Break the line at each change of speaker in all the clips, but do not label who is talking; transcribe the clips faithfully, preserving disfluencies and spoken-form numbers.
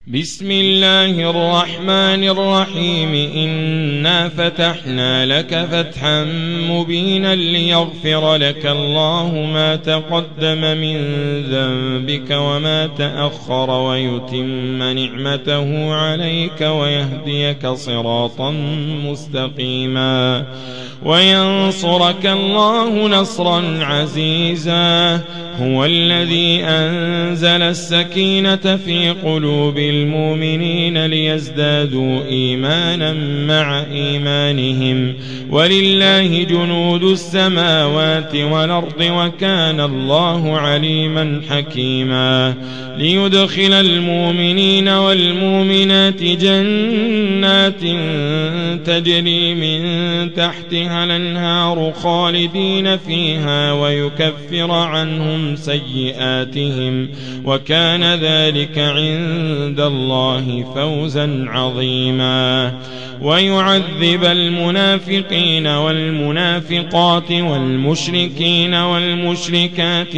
بسم الله الرحمن الرحيم إنا فتحنا لك فتحا مبينا ليغفر لك الله ما تقدم من ذنبك وما تأخر ويتم نعمته عليك ويهديك صراطا مستقيما وينصرك الله نصرا عزيزا. هو الذي أنزل السكينة في قلوب المؤمنين ليزدادوا إيمانا مع إيمانهم ولله جنود السماوات والأرض وكان الله عليما حكيما. ليدخل المؤمنين والمؤمنات جنات تجري من تحتها الأنهار خالدين فيها ويكفر عنهم سيئاتهم وكان ذلك عند الله فوزا عظيما. ويعذب المنافقين والمنافقات والمشركين والمشركات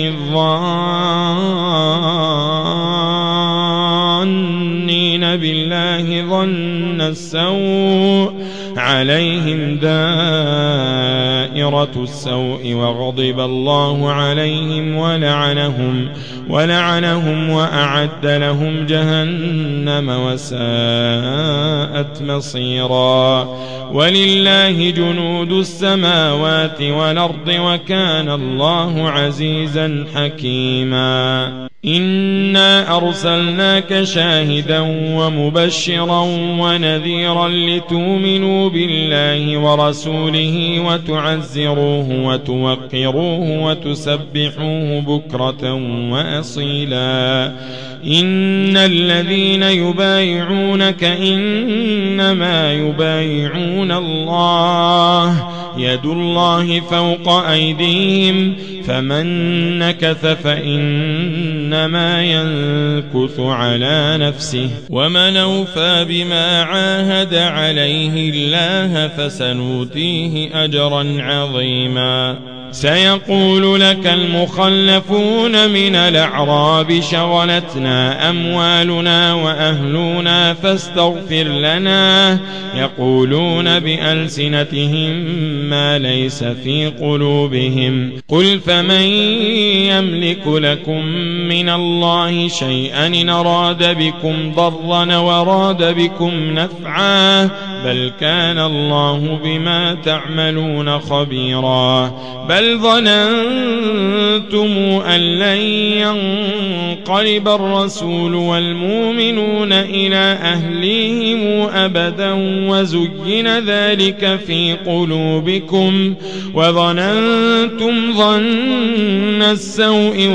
الظانين بالله ظن السوء عليهم دائرة السوء وغضب الله عليهم ولعنهم ولعنهم وأعد لهم جهنم وساءت مصيرا. ولله جنود السماوات والأرض وكان الله عزيزا حكيما. إنا أرسلناك شاهدا ومبشرا ونذيرا لتؤمنوا بالله ورسوله وتعزروه وتوقروه وتسبحوه بكرة وأصيلا. إن الذين يبايعونك إنما يبايعون الله يد الله فوق أيديهم فمن نكث فإنما ينكث على نفسه ومن أوفى بما عاهد عليه الله فسنؤتيه أجرا عظيما. سيقول لك المخلفون من الأعراب شغلتنا أموالنا وأهلنا فاستغفر لنا يقولون بألسنتهم ما ليس في قلوبهم قل فمن يملك لكم من الله شيئا إن أراد بكم ضرا وراد بكم نفعا بل كان الله بما تعملون خبيرا. بل ظننتم أن لن ينقلب الرسول والمؤمنون إلى أهليهم أبدا وزين ذلك في قلوبكم وظننتم ظن السوء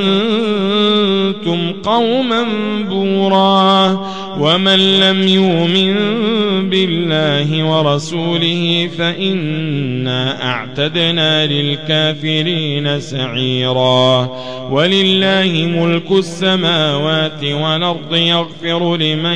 وكنتم قوما بورا. ومن لم يؤمن بالله ورسوله فإنا أعتدنا للكافرين سعيرا. ولله ملك السماوات والأرض يغفر لمن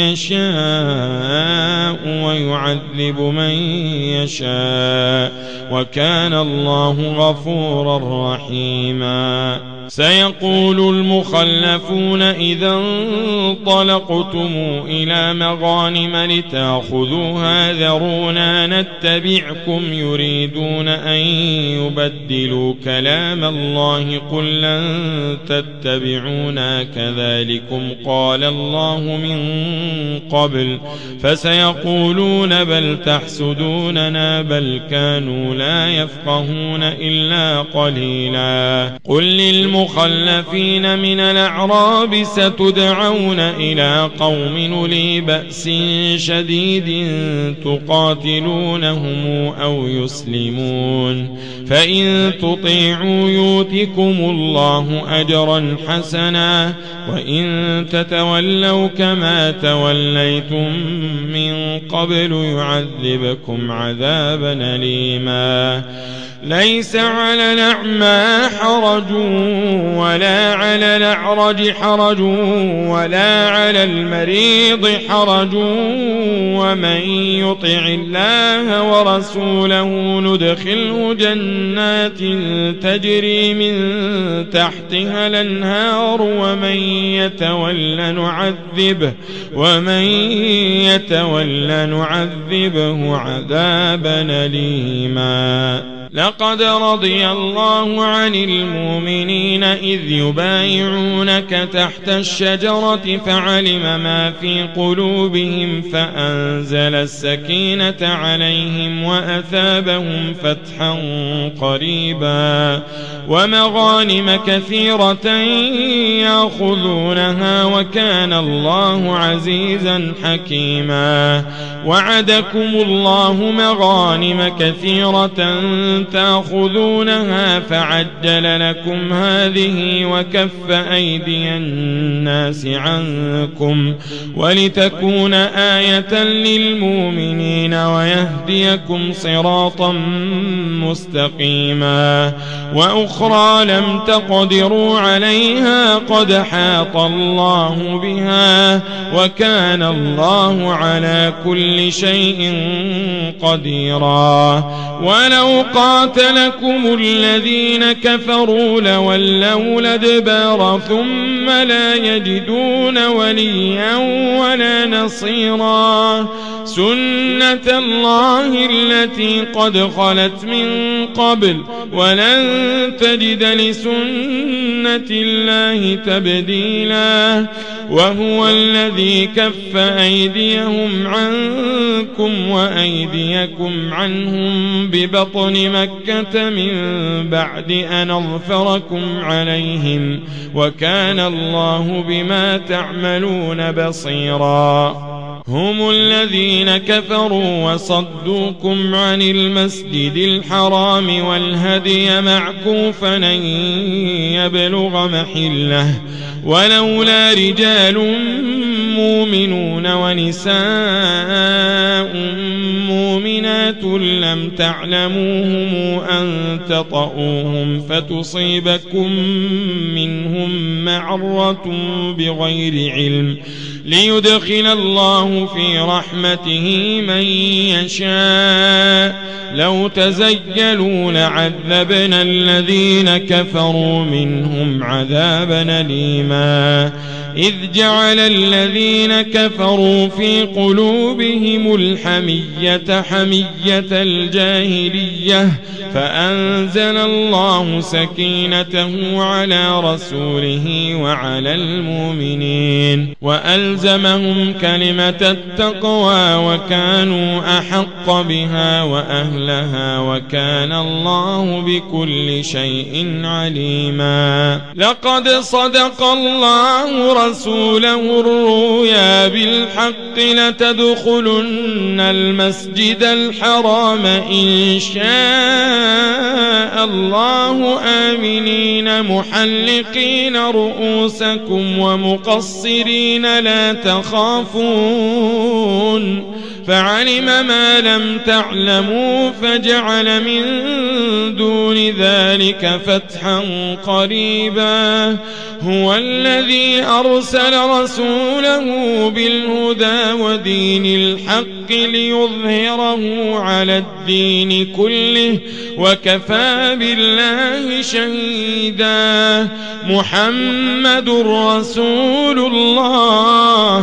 يشاء ويعذب من يشاء وكان الله غفورا رحيما. سيقول المخلفون إذا انطلقتم إلى مغانم لتأخذوها ذرونا نتبعكم يريدون أن يبدلوا كلام الله قل لن تتبعونا كذلكم قال الله من قبل فسيقولون بل تحسدوننا بل كانوا لا يفقهون إلا قليلا. قل للمخلفين المخلفين من الأعراب ستدعون إلى قوم أولي بأس شديد تقاتلونهم أو يسلمون فإن تطيعوا يؤتكم الله أجرا حسنا وإن تتولوا كما توليتم من قبل يعذبكم عذابا أليما. ليس على الأعمى حرج ولا على الأعرج حرج ولا على المريض حرج ومن يطع الله ورسوله ندخله جنات تجري من تحتها الأنهار ومن يتولى نعذبه ومن يتولى نعذبه عذابا أليما. لقد رضي الله عن المؤمنين إذ يبايعونك تحت الشجرة فعلم ما في قلوبهم فأنزل السكينة عليهم وأثابهم فتحا قريبا ومغانم كثيرة يأخذونها وكان الله عزيزا حكيما. وعدكم الله مغانم كثيرة تأخذونها فعجل لكم هذه وكف أيدي الناس عنكم ولتكون آية للمؤمنين ويهديكم صراطا مستقيما. وأخرى لم تقدروا عليها قد حاط الله بها وكان الله على كل شيء قديرا. ولو قاتلكم الذين كفروا لولوا الأدبار ثم لا يجدون وليا ولا نصيرا. سنة الله التي قد خلت من قبل ولن تجد لسنة الله تبديلا. وهو الذي كف أيديهم عنكم وأيديكم عنهم ببطن مكة من بعد أن أظفركم عليهم وكان الله بما تعملون بصيرا. هم الذين كفروا وصدوكم عن المسجد الحرام والهدي معكوفا أن يبلغ محله ولولا رجال مؤمنون ونساء مؤمنات لم تعلموهم أن تطؤوهم فتصيبكم منهم معرة بغير علم ليدخل الله في رحمته من يشاء. لو تزيلوا لعذبنا الذين كفروا منهم عذابا أليما. إذ جعل الذين كفروا في قلوبهم الحمية حمية الجاهلية فأنزل الله سكينته على رسوله وعلى المؤمنين وألزمهم كلمة التقوى وكانوا أحق بها وأهلها وكان الله بكل شيء عليما. لقد صدق الله رسوله الرؤيا بالحق لتدخلن المسجد الحرام إن شاء الله آمنين محلقين رؤوسكم ومقصرين لا تخافون فعلم ما لم تعلموا فجعل من دون ذلك فتحا قريبا. هو الذي أرسل رسوله بالهدى ودين الحق ليظهره على الدين كله وكفى بالله شهيدا. محمد رسول الله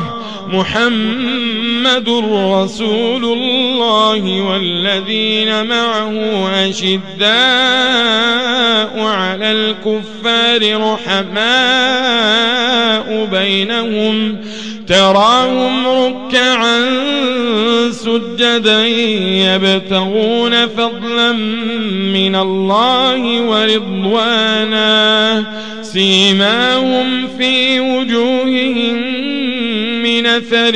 محمد رسول الله والذين معه أشداء على الكفار رحماء بينهم تراهم ركعا سجدا يبتغون فضلا من الله ورضوانا سيماهم في وجوههم من أثر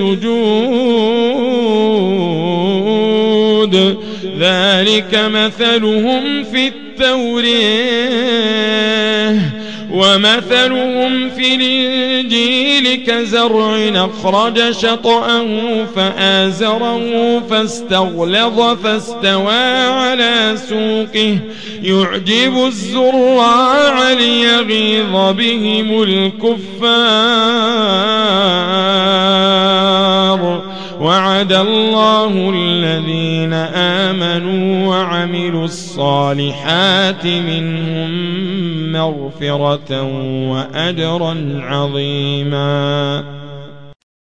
السجود ذلك مثلهم في التوراة ومثلهم في الإنجيل كزرع أخرج شطأه فآزره فاستغلظ فاستوى على سوقه يعجب الزراع ليغيظ بهم الكفار. وعد الله الذين آمنوا وعملوا الصالحات منهم مغفرة وأجرا عظيما.